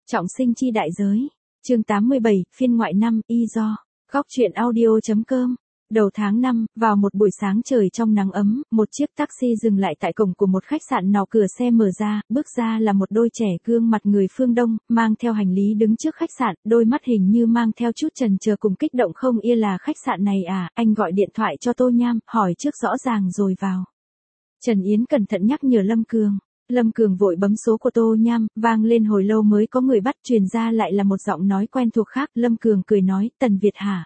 Trọng sinh chi đại giới. Chương 87, phiên ngoại 5, y do. Góc truyện audio.com. Đầu tháng 5, vào một buổi sáng trời trong nắng ấm, một chiếc taxi dừng lại tại cổng của một khách sạn nọ, cửa xe mở ra, bước ra là một đôi trẻ gương mặt người phương Đông, mang theo hành lý đứng trước khách sạn, đôi mắt hình như mang theo chút chần chờ cùng kích động. Không ia là khách sạn này à, anh gọi điện thoại cho Tô Nham, hỏi trước rõ ràng rồi vào. Trần Yến cẩn thận nhắc nhở Lâm Cường. Lâm Cường vội bấm số của Tô Nham, vang lên hồi lâu mới có người bắt, truyền ra lại là một giọng nói quen thuộc khác. Lâm Cường cười nói, Tần Việt hả?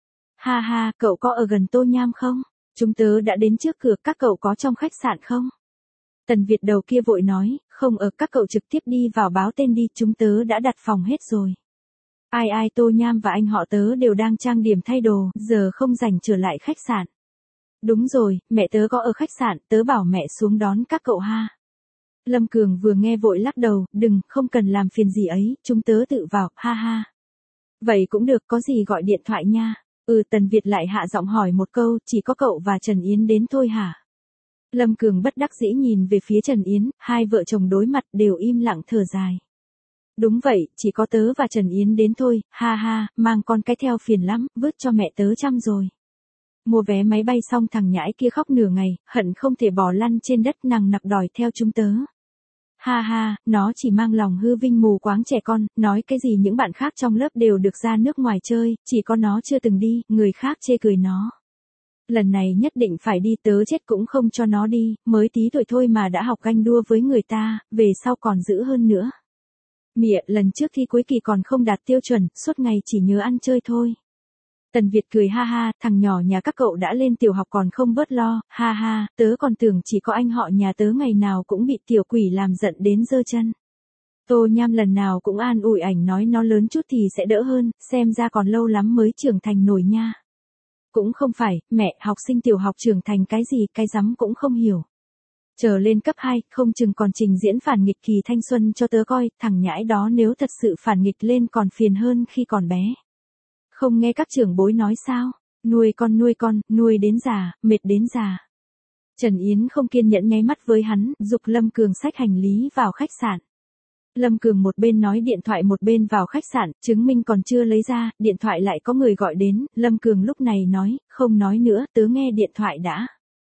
Ha ha, cậu có ở gần Tô Nham không? Chúng tớ đã đến trước cửa, các cậu có trong khách sạn không? Tần Việt đầu kia vội nói, không ở, các cậu trực tiếp đi vào báo tên đi, chúng tớ đã đặt phòng hết rồi. Ai Tô Nham và anh họ tớ đều đang trang điểm thay đồ, giờ không rảnh trở lại khách sạn. Đúng rồi, mẹ tớ có ở khách sạn, tớ bảo mẹ xuống đón các cậu ha. Lâm Cường vừa nghe vội lắc đầu, đừng, không cần làm phiền gì ấy, chúng tớ tự vào, ha ha. Vậy cũng được, có gì gọi điện thoại nha. Tần Việt lại hạ giọng hỏi một câu, chỉ có cậu và Trần Yến đến thôi hả? Lâm Cường bất đắc dĩ nhìn về phía Trần Yến, hai vợ chồng đối mặt đều im lặng thở dài. Đúng vậy, chỉ có tớ và Trần Yến đến thôi, ha ha, mang con cái theo phiền lắm, vứt cho mẹ tớ chăm rồi. Mua vé máy bay xong thằng nhãi kia khóc nửa ngày, hận không thể bò lăn trên đất nằng nặc đòi theo chúng tớ. Ha ha, nó chỉ mang lòng hư vinh mù quáng trẻ con, nói cái gì những bạn khác trong lớp đều được ra nước ngoài chơi, chỉ có nó chưa từng đi, người khác chê cười nó. Lần này nhất định phải đi, tớ chết cũng không cho nó đi, mới tí tuổi thôi mà đã học ganh đua với người ta, về sau còn dữ hơn nữa. Mịa, lần trước thi cuối kỳ còn không đạt tiêu chuẩn, suốt ngày chỉ nhớ ăn chơi thôi. Tần Việt cười ha ha, thằng nhỏ nhà các cậu đã lên tiểu học còn không bớt lo, ha ha, tớ còn tưởng chỉ có anh họ nhà tớ ngày nào cũng bị tiểu quỷ làm giận đến giơ chân. Tô Nham lần nào cũng an ủi ảnh nói nó lớn chút thì sẽ đỡ hơn, xem ra còn lâu lắm mới trưởng thành nổi nha. Cũng không phải, mẹ, học sinh tiểu học trưởng thành cái gì, cái rắm cũng không hiểu. Chờ lên cấp 2, không chừng còn trình diễn phản nghịch kỳ thanh xuân cho tớ coi, thằng nhãi đó nếu thật sự phản nghịch lên còn phiền hơn khi còn bé. Không nghe các trưởng bối nói sao, nuôi con, nuôi đến già, mệt đến già. Trần Yến không kiên nhẫn nháy mắt với hắn, giục Lâm Cường xách hành lý vào khách sạn. Lâm Cường một bên nói điện thoại một bên vào khách sạn, chứng minh còn chưa lấy ra, điện thoại lại có người gọi đến, Lâm Cường lúc này nói, không nói nữa, tớ nghe điện thoại đã.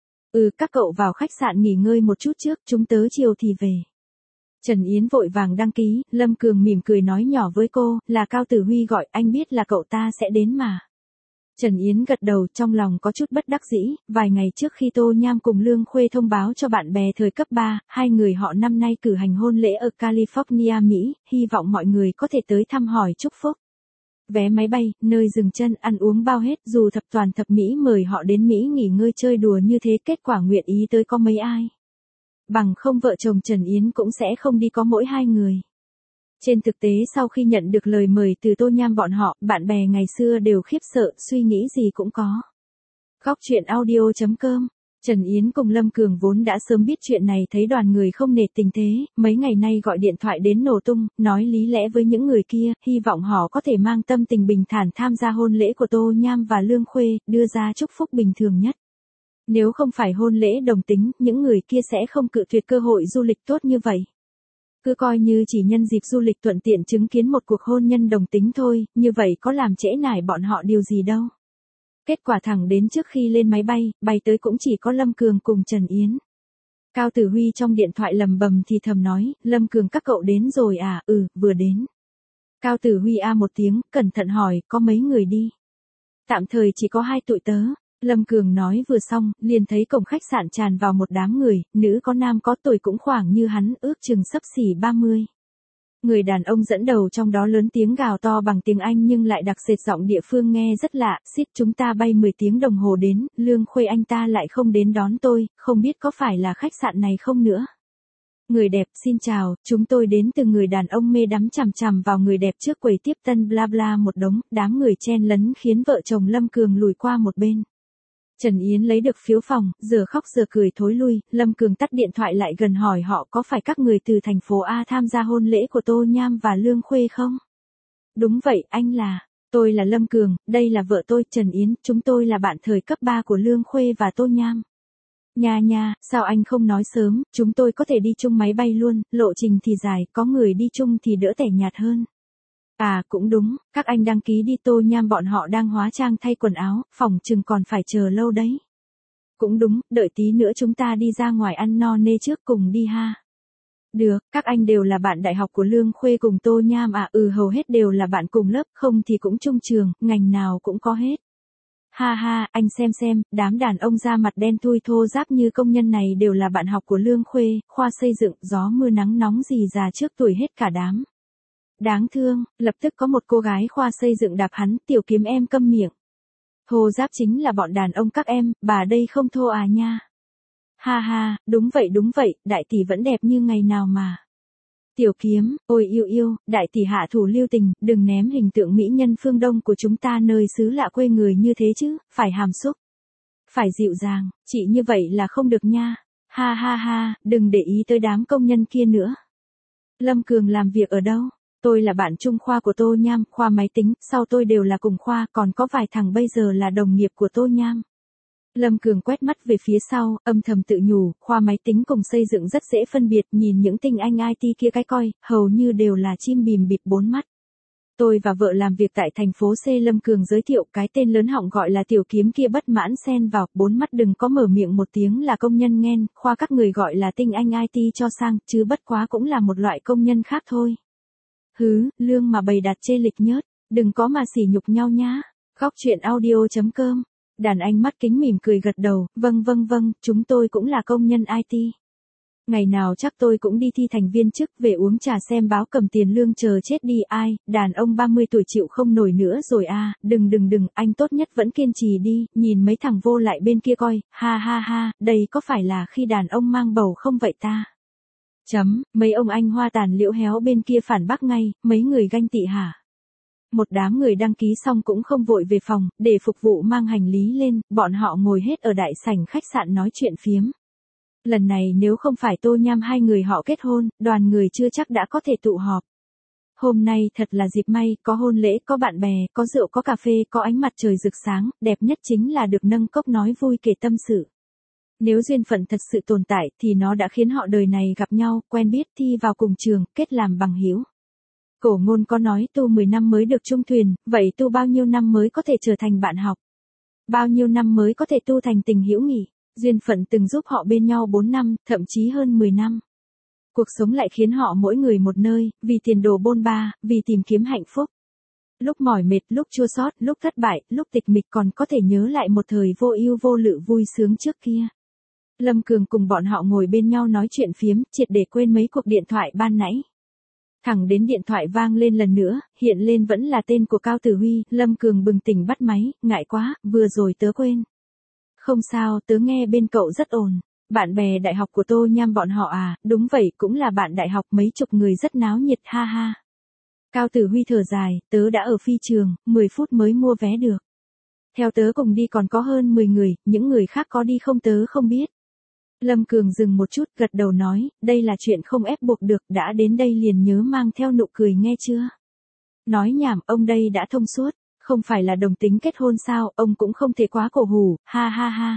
Các cậu vào khách sạn nghỉ ngơi một chút trước, chúng tớ chiều thì về. Trần Yến vội vàng đăng ký, Lâm Cường mỉm cười nói nhỏ với cô, là Cao Tử Huy gọi, anh biết là cậu ta sẽ đến mà. Trần Yến gật đầu, trong lòng có chút bất đắc dĩ, vài ngày trước khi Tô Nham cùng Lương Khuê thông báo cho bạn bè thời cấp 3, hai người họ năm nay cử hành hôn lễ ở California, Mỹ, hy vọng mọi người có thể tới thăm hỏi chúc phúc. Vé máy bay, nơi dừng chân, ăn uống bao hết, dù thập toàn thập Mỹ mời họ đến Mỹ nghỉ ngơi chơi đùa như thế, kết quả nguyện ý tới có mấy ai. Bằng không vợ chồng Trần Yến cũng sẽ không đi có mỗi hai người. Trên thực tế sau khi nhận được lời mời từ Tô Nham bọn họ, bạn bè ngày xưa đều khiếp sợ, suy nghĩ gì cũng có. Góc truyện audio.com. Trần Yến cùng Lâm Cường vốn đã sớm biết chuyện này, thấy đoàn người không nể tình thế, mấy ngày nay gọi điện thoại đến nổ tung, nói lý lẽ với những người kia, hy vọng họ có thể mang tâm tình bình thản tham gia hôn lễ của Tô Nham và Lương Khuê, đưa ra chúc phúc bình thường nhất. Nếu không phải hôn lễ đồng tính, những người kia sẽ không cự tuyệt cơ hội du lịch tốt như vậy. Cứ coi như chỉ nhân dịp du lịch thuận tiện chứng kiến một cuộc hôn nhân đồng tính thôi, như vậy có làm trễ nải bọn họ điều gì đâu. Kết quả thẳng đến trước khi lên máy bay tới cũng chỉ có Lâm Cường cùng Trần Yến. Cao Tử Huy trong điện thoại lầm bầm thì thầm nói, Lâm Cường các cậu đến rồi à, vừa đến. Cao Tử Huy một tiếng, cẩn thận hỏi, có mấy người đi? Tạm thời chỉ có 2 tụi tớ. Lâm Cường nói vừa xong, liền thấy cổng khách sạn tràn vào một đám người, nữ có nam có, tuổi cũng khoảng như hắn, ước chừng xấp xỉ 30. Người đàn ông dẫn đầu trong đó lớn tiếng gào to bằng tiếng Anh nhưng lại đặc sệt giọng địa phương nghe rất lạ, xít, chúng ta bay 10 tiếng đồng hồ đến, Lương Khuê anh ta lại không đến đón tôi, không biết có phải là khách sạn này không nữa. Người đẹp, xin chào, chúng tôi đến từ. Người đàn ông mê đắm chằm chằm vào người đẹp trước quầy tiếp tân bla bla một đống, đám người chen lấn khiến vợ chồng Lâm Cường lùi qua một bên. Trần Yến lấy được phiếu phòng, giờ khóc giờ cười thối lui, Lâm Cường tắt điện thoại lại gần hỏi họ có phải các người từ thành phố A tham gia hôn lễ của Tô Nham và Lương Khuê không? Đúng vậy, anh là, tôi là Lâm Cường, đây là vợ tôi, Trần Yến, chúng tôi là bạn thời cấp 3 của Lương Khuê và Tô Nham. Nha, sao anh không nói sớm, chúng tôi có thể đi chung máy bay luôn, lộ trình thì dài, có người đi chung thì đỡ tẻ nhạt hơn. À cũng đúng, các anh đăng ký đi Tô Nham bọn họ đang hóa trang thay quần áo, phòng chừng còn phải chờ lâu đấy. Cũng đúng, đợi tí nữa chúng ta đi ra ngoài ăn no nê trước cùng đi ha. Được, các anh đều là bạn đại học của Lương Khuê cùng Tô Nham à? Hầu hết đều là bạn cùng lớp, không thì cũng chung trường, ngành nào cũng có hết. Ha, anh xem, đám đàn ông da mặt đen thui thô ráp như công nhân này đều là bạn học của Lương Khuê, khoa xây dựng, gió mưa nắng nóng gì già trước tuổi hết cả đám. Đáng thương, lập tức có một cô gái khoa xây dựng đạp hắn, Tiểu Kiếm em câm miệng. Thô ráp chính là bọn đàn ông các em, bà đây không thô à nha. Ha, đúng vậy, đại tỷ vẫn đẹp như ngày nào mà. Tiểu Kiếm, ôi yêu, đại tỷ hạ thủ lưu tình, đừng ném hình tượng mỹ nhân phương Đông của chúng ta nơi xứ lạ quê người như thế chứ, phải hàm xúc. Phải dịu dàng, chị như vậy là không được nha. Ha, đừng để ý tới đám công nhân kia nữa. Lâm Cường làm việc ở đâu? Tôi là bạn chung khoa của Tô Nham, khoa máy tính, sau tôi đều là cùng khoa, còn có vài thằng bây giờ là đồng nghiệp của Tô Nham. Lâm Cường quét mắt về phía sau, âm thầm tự nhủ, khoa máy tính cùng xây dựng rất dễ phân biệt, nhìn những tinh anh IT kia cái coi, hầu như đều là chim bìm bịp bốn mắt. Tôi và vợ làm việc tại thành phố C. Lâm Cường giới thiệu cái tên lớn họng gọi là Tiểu Kiếm kia bất mãn xen vào, bốn mắt đừng có mở miệng một tiếng là công nhân nghen, khoa các người gọi là tinh anh IT cho sang, chứ bất quá cũng là một loại công nhân khác thôi. Lương mà bày đặt chê lịch nhớt, đừng có mà sỉ nhục nhau nhá. Góc chuyện audio.com. Đàn anh mắt kính mỉm cười gật đầu, vâng, chúng tôi cũng là công nhân IT. Ngày nào chắc tôi cũng đi thi thành viên chức, về uống trà xem báo cầm tiền lương chờ chết đi ai, đàn ông 30 tuổi chịu không nổi nữa rồi à, đừng, anh tốt nhất vẫn kiên trì đi, nhìn mấy thằng vô lại bên kia coi, ha, đây có phải là khi đàn ông mang bầu không vậy ta? Mấy ông anh hoa tàn liễu héo bên kia phản bác ngay, mấy người ganh tị hả? Một đám người đăng ký xong cũng không vội về phòng, để phục vụ mang hành lý lên, bọn họ ngồi hết ở đại sảnh khách sạn nói chuyện phiếm. Lần này nếu không phải Tô Nham hai người họ kết hôn, đoàn người chưa chắc đã có thể tụ họp. Hôm nay thật là dịp may, có hôn lễ, có bạn bè, có rượu, có cà phê, có ánh mặt trời rực sáng, đẹp nhất chính là được nâng cốc nói vui kể tâm sự. Nếu duyên phận thật sự tồn tại thì nó đã khiến họ đời này gặp nhau, quen biết, thi vào cùng trường, kết làm bằng hữu. Cổ ngôn có nói tu 10 năm mới được chung thuyền, vậy tu bao nhiêu năm mới có thể trở thành bạn học? Bao nhiêu năm mới có thể tu thành tình hữu nghị? Duyên phận từng giúp họ bên nhau 4 năm, thậm chí hơn 10 năm. Cuộc sống lại khiến họ mỗi người một nơi, vì tiền đồ bôn ba, vì tìm kiếm hạnh phúc. Lúc mỏi mệt, lúc chua xót, lúc thất bại, lúc tịch mịch còn có thể nhớ lại một thời vô ưu vô lự vui sướng trước kia. Lâm Cường cùng bọn họ ngồi bên nhau nói chuyện phiếm, triệt để quên mấy cuộc điện thoại ban nãy. Thẳng đến điện thoại vang lên lần nữa, hiện lên vẫn là tên của Cao Tử Huy, Lâm Cường bừng tỉnh bắt máy, ngại quá, vừa rồi tớ quên. Không sao, tớ nghe bên cậu rất ồn. Bạn bè đại học của Tô Nham bọn họ à, đúng vậy, cũng là bạn đại học, mấy chục người rất náo nhiệt, ha. Cao Tử Huy thở dài, tớ đã ở phi trường, 10 phút mới mua vé được. Theo tớ cùng đi còn có hơn 10 người, những người khác có đi không tớ không biết. Lâm Cường dừng một chút, gật đầu nói, đây là chuyện không ép buộc được, đã đến đây liền nhớ mang theo nụ cười nghe chưa? Nói nhảm, ông đây đã thông suốt, không phải là đồng tính kết hôn sao, ông cũng không thể quá cổ hủ, ha.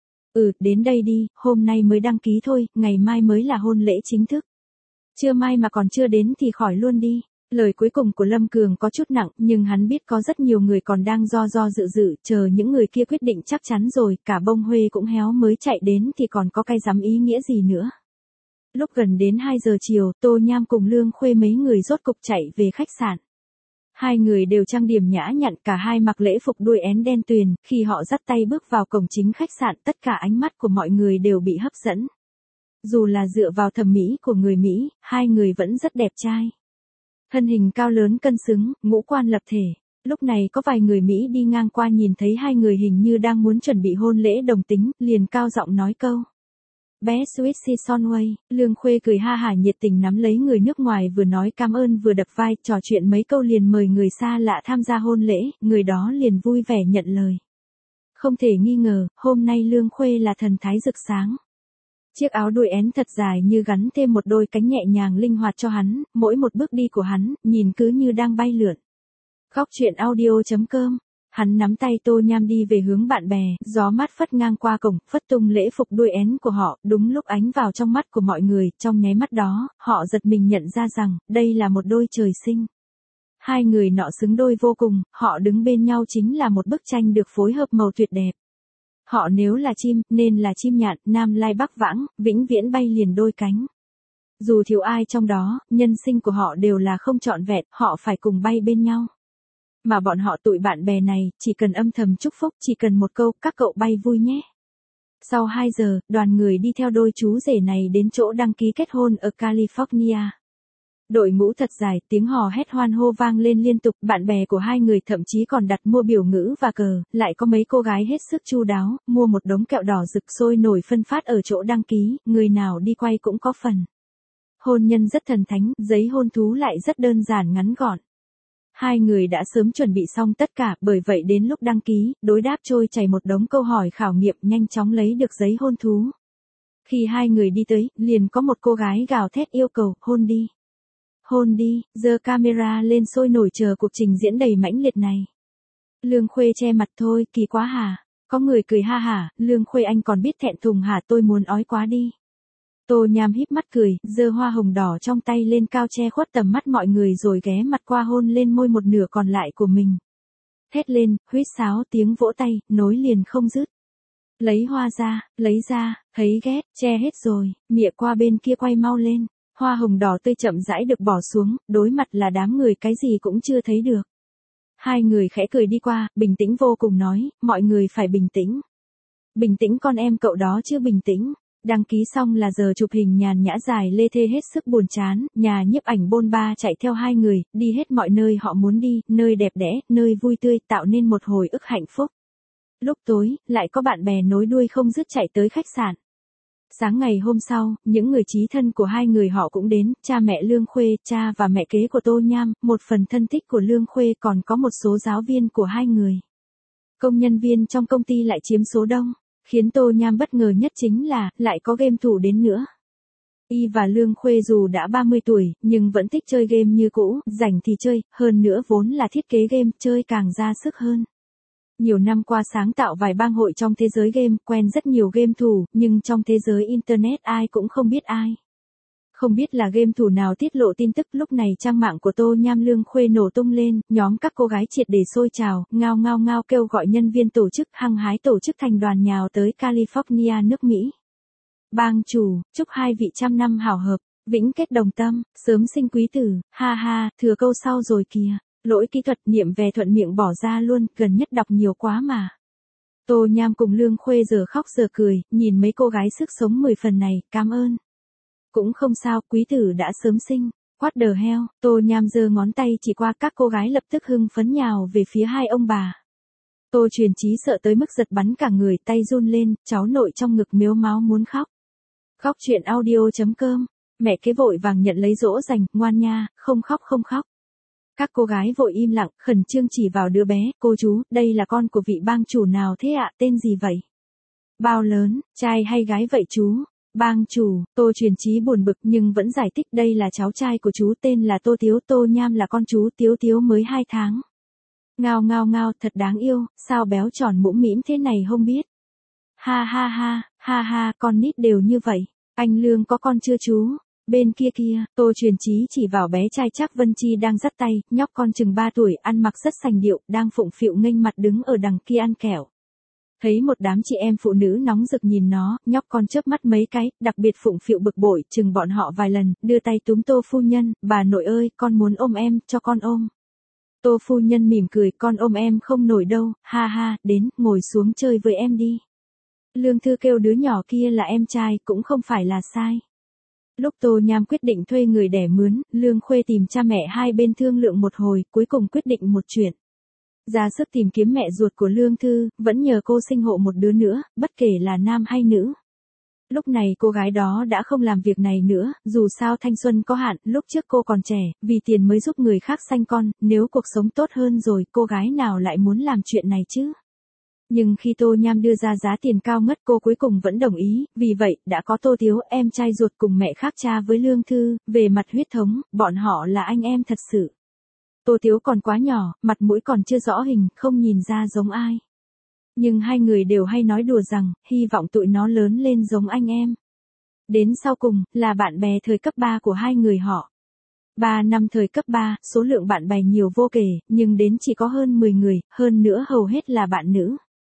Đến đây đi, hôm nay mới đăng ký thôi, ngày mai mới là hôn lễ chính thức. Trưa mai mà còn chưa đến thì khỏi luôn đi. Lời cuối cùng của Lâm Cường có chút nặng, nhưng hắn biết có rất nhiều người còn đang do dự, chờ những người kia quyết định chắc chắn rồi, cả bông huê cũng héo mới chạy đến thì còn có cái dám ý nghĩa gì nữa. Lúc gần đến 2 giờ chiều, Tô Nham cùng Lương Khuê mấy người rốt cục chạy về khách sạn. Hai người đều trang điểm nhã nhặn, cả hai mặc lễ phục đuôi én đen tuyền, khi họ dắt tay bước vào cổng chính khách sạn, tất cả ánh mắt của mọi người đều bị hấp dẫn. Dù là dựa vào thẩm mỹ của người Mỹ, hai người vẫn rất đẹp trai. Thân hình cao lớn cân xứng, ngũ quan lập thể. Lúc này có vài người Mỹ đi ngang qua nhìn thấy hai người hình như đang muốn chuẩn bị hôn lễ đồng tính, liền cao giọng nói câu. Best Sweet Sonway, Lương Khuê cười ha hả nhiệt tình nắm lấy người nước ngoài vừa nói cảm ơn vừa đập vai, trò chuyện mấy câu liền mời người xa lạ tham gia hôn lễ, người đó liền vui vẻ nhận lời. Không thể nghi ngờ, hôm nay Lương Khuê là thần thái rực sáng. Chiếc áo đuôi én thật dài như gắn thêm một đôi cánh nhẹ nhàng linh hoạt cho hắn, mỗi một bước đi của hắn, nhìn cứ như đang bay lượn. Góc chuyện audio.com hắn nắm tay Tô Nham đi về hướng bạn bè, gió mát phất ngang qua cổng, phất tung lễ phục đuôi én của họ, đúng lúc ánh vào trong mắt của mọi người, trong nháy mắt đó, họ giật mình nhận ra rằng, đây là một đôi trời sinh. Hai người nọ xứng đôi vô cùng, họ đứng bên nhau chính là một bức tranh được phối hợp màu tuyệt đẹp. Họ nếu là chim, nên là chim nhạn, nam lai bắc vãng, vĩnh viễn bay liền đôi cánh. Dù thiếu ai trong đó, nhân sinh của họ đều là không trọn vẹn, họ phải cùng bay bên nhau. Mà bọn họ tụi bạn bè này, chỉ cần âm thầm chúc phúc, chỉ cần một câu, các cậu bay vui nhé. Sau 2 giờ, đoàn người đi theo đôi chú rể này đến chỗ đăng ký kết hôn ở California. Đội ngũ thật dài, tiếng hò hét hoan hô vang lên liên tục, bạn bè của hai người thậm chí còn đặt mua biểu ngữ và cờ, lại có mấy cô gái hết sức chu đáo, mua một đống kẹo đỏ rực sôi nổi phân phát ở chỗ đăng ký, người nào đi quay cũng có phần. Hôn nhân rất thần thánh, giấy hôn thú lại rất đơn giản ngắn gọn. Hai người đã sớm chuẩn bị xong tất cả, bởi vậy đến lúc đăng ký, đối đáp trôi chảy một đống câu hỏi khảo nghiệm, nhanh chóng lấy được giấy hôn thú. Khi hai người đi tới, liền có một cô gái gào thét yêu cầu, hôn đi. Hôn đi, giơ camera lên sôi nổi chờ cuộc trình diễn đầy mãnh liệt này. Lương Khuê che mặt thôi, kỳ quá hả? Có người cười ha hả, Lương Khuê anh còn biết thẹn thùng hả, tôi muốn ói quá đi. Tô Nham híp mắt cười, giơ hoa hồng đỏ trong tay lên cao che khuất tầm mắt mọi người rồi ghé mặt qua hôn lên môi một nửa còn lại của mình. Hét lên, huýt sáo tiếng vỗ tay, nối liền không dứt. Lấy hoa ra, thấy ghét, che hết rồi, mịa qua bên kia quay mau lên. Hoa hồng đỏ tươi chậm rãi được bỏ xuống, đối mặt là đám người cái gì cũng chưa thấy được. Hai người khẽ cười đi qua, bình tĩnh vô cùng nói, mọi người phải bình tĩnh. Bình tĩnh con em cậu đó chưa bình tĩnh. Đăng ký xong là giờ chụp hình nhàn nhã dài lê thê hết sức buồn chán, nhà nhiếp ảnh bôn ba chạy theo hai người, đi hết mọi nơi họ muốn đi, nơi đẹp đẽ, nơi vui tươi, tạo nên một hồi ức hạnh phúc. Lúc tối, lại có bạn bè nối đuôi không dứt chạy tới khách sạn. Sáng ngày hôm sau, những người chí thân của hai người họ cũng đến, cha mẹ Lương Khuê, cha và mẹ kế của Tô Nham, một phần thân thích của Lương Khuê còn có một số giáo viên của hai người. Công nhân viên trong công ty lại chiếm số đông, khiến Tô Nham bất ngờ nhất chính là, lại có game thủ đến nữa. Y và Lương Khuê dù đã 30 tuổi, nhưng vẫn thích chơi game như cũ, rảnh thì chơi, hơn nữa vốn là thiết kế game, chơi càng ra sức hơn. Nhiều năm qua sáng tạo vài bang hội trong thế giới game, quen rất nhiều game thủ, nhưng trong thế giới Internet ai cũng không biết ai. Không biết là game thủ nào tiết lộ tin tức, lúc này trang mạng của Tô Nham Lương Khuê nổ tung lên, nhóm các cô gái triệt để sôi trào, ngao ngao ngao kêu gọi nhân viên tổ chức, hăng hái tổ chức thành đoàn nhào tới California nước Mỹ. Bang chủ, chúc hai vị trăm năm hảo hợp, vĩnh kết đồng tâm, sớm sinh quý tử, ha ha, thừa câu sau rồi kìa. Lỗi kỹ thuật niệm về thuận miệng bỏ ra luôn, gần nhất đọc nhiều quá mà. Tô Nham cùng Lương Khuê giờ khóc giờ cười, nhìn mấy cô gái sức sống 10 phần này, cảm ơn. Cũng không sao, quý tử đã sớm sinh. What the hell, Tô Nham giơ ngón tay chỉ qua các cô gái lập tức hưng phấn nhào về phía hai ông bà. Tô Truyền Chí sợ tới mức giật bắn cả người, tay run lên, cháu nội trong ngực mếu máo muốn khóc. Khóc chuyện audio.com, mẹ kế vội vàng nhận lấy dỗ dành, ngoan nha, không khóc không khóc. Các cô gái vội im lặng, khẩn trương chỉ vào đứa bé, cô chú, đây là con của vị bang chủ nào thế ạ, tên gì vậy? Bao lớn, trai hay gái vậy chú? Bang chủ, Tô Truyền Chí buồn bực nhưng vẫn giải thích đây là cháu trai của chú tên là Tô Tiếu, Tô Nham là con chú, Tiếu Tiếu mới 2 tháng. Ngao ngao ngao, thật đáng yêu, sao béo tròn mũm mĩm thế này không biết. Ha ha ha, con nít đều như vậy, anh Lương có con chưa chú? Bên kia kia, Tô Truyền Chí chỉ vào bé trai Trác Vân Chi đang dắt tay, nhóc con chừng 3 tuổi, ăn mặc rất sành điệu, đang phụng phịu nghênh mặt đứng ở đằng kia ăn kẹo. Thấy một đám chị em phụ nữ nóng rực nhìn nó, nhóc con chớp mắt mấy cái, đặc biệt phụng phịu bực bội, chừng bọn họ vài lần, đưa tay túm Tô phu nhân, bà nội ơi, con muốn ôm em, cho con ôm. Tô phu nhân mỉm cười, con ôm em không nổi đâu, ha ha, đến, ngồi xuống chơi với em đi. Lương Thư kêu đứa nhỏ kia là em trai, cũng không phải là sai. Lúc Tô Nham quyết định thuê người đẻ mướn, Lương Khuê tìm cha mẹ hai bên thương lượng một hồi, cuối cùng quyết định một chuyện. Ra sức tìm kiếm mẹ ruột của Lương Thư, vẫn nhờ cô sinh hộ một đứa nữa, bất kể là nam hay nữ. Lúc này cô gái đó đã không làm việc này nữa, dù sao thanh xuân có hạn, lúc trước cô còn trẻ, vì tiền mới giúp người khác sanh con, nếu cuộc sống tốt hơn rồi, cô gái nào lại muốn làm chuyện này chứ? Nhưng khi Tô Nham đưa ra giá tiền cao ngất cô cuối cùng vẫn đồng ý, vì vậy, đã có Tô Tiếu, em trai ruột cùng mẹ khác cha với Lương Thư, về mặt huyết thống, bọn họ là anh em thật sự. Tô Tiếu còn quá nhỏ, mặt mũi còn chưa rõ hình, không nhìn ra giống ai. Nhưng hai người đều hay nói đùa rằng, hy vọng tụi nó lớn lên giống anh em. Đến sau cùng, là bạn bè thời cấp 3 của hai người họ. 3 năm thời cấp 3, số lượng bạn bè nhiều vô kể, nhưng đến chỉ có hơn 10 người, hơn nữa hầu hết là bạn nữ.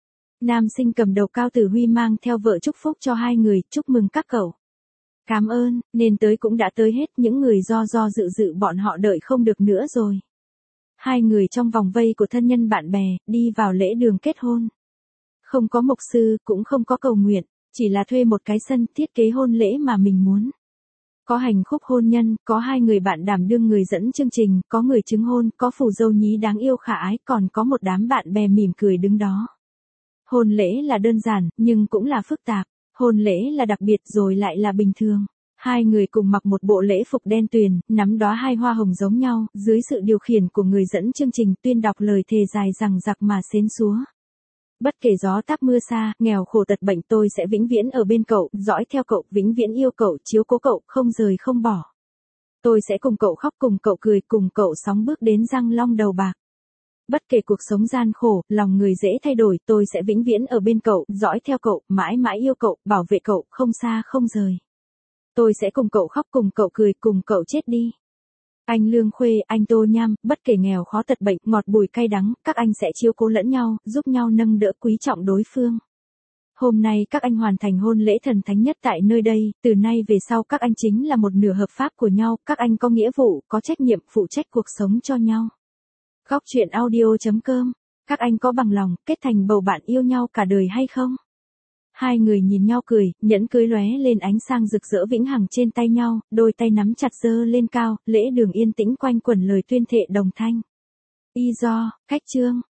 Nam sinh cầm đầu Cao Tử Huy mang theo vợ chúc phúc cho hai người, chúc mừng các cậu. Cảm ơn, nên tới cũng đã tới hết, những người do dự dự bọn họ đợi không được nữa rồi. Hai người trong vòng vây của thân nhân bạn bè, đi vào lễ đường kết hôn. Không có mục sư, cũng không có cầu nguyện, chỉ là thuê một cái sân thiết kế hôn lễ mà mình muốn. Có hành khúc hôn nhân, có hai người bạn đảm đương người dẫn chương trình, có người chứng hôn, có phù dâu nhí đáng yêu khả ái, còn có một đám bạn bè mỉm cười đứng đó. Hôn lễ là đơn giản, nhưng cũng là phức tạp. Hôn lễ là đặc biệt rồi lại là bình thường. Hai người cùng mặc một bộ lễ phục đen tuyền, nắm đóa hai hoa hồng giống nhau, dưới sự điều khiển của người dẫn chương trình tuyên đọc lời thề dài dằng dặc mà xến xúa. Bất kể gió táp mưa xa, nghèo khổ tật bệnh tôi sẽ vĩnh viễn ở bên cậu, dõi theo cậu, vĩnh viễn yêu cậu, chiếu cố cậu, không rời không bỏ. Tôi sẽ cùng cậu khóc, cùng cậu cười, cùng cậu sóng bước đến răng long đầu bạc. Bất kể cuộc sống gian khổ, lòng người dễ thay đổi, tôi sẽ vĩnh viễn ở bên cậu, dõi theo cậu, mãi mãi yêu cậu, bảo vệ cậu, không xa không rời. Tôi sẽ cùng cậu khóc, cùng cậu cười, cùng cậu chết đi. Anh Lương Khuê, anh Tô Nham, bất kể nghèo khó tật bệnh, ngọt bùi cay đắng, các anh sẽ chiếu cố lẫn nhau, giúp nhau nâng đỡ quý trọng đối phương. Hôm nay các anh hoàn thành hôn lễ thần thánh nhất tại nơi đây, từ nay về sau các anh chính là một nửa hợp pháp của nhau, các anh có nghĩa vụ, có trách nhiệm phụ trách cuộc sống cho nhau. Góc truyện audio.com, các anh có bằng lòng kết thành bầu bạn yêu nhau cả đời hay không? Hai người nhìn nhau cười, nhẫn cưới lóe lên ánh sang rực rỡ vĩnh hằng trên tay nhau, đôi tay nắm chặt giơ lên cao, lễ đường yên tĩnh quanh quẩn lời tuyên thệ đồng thanh. Y do, cách chương.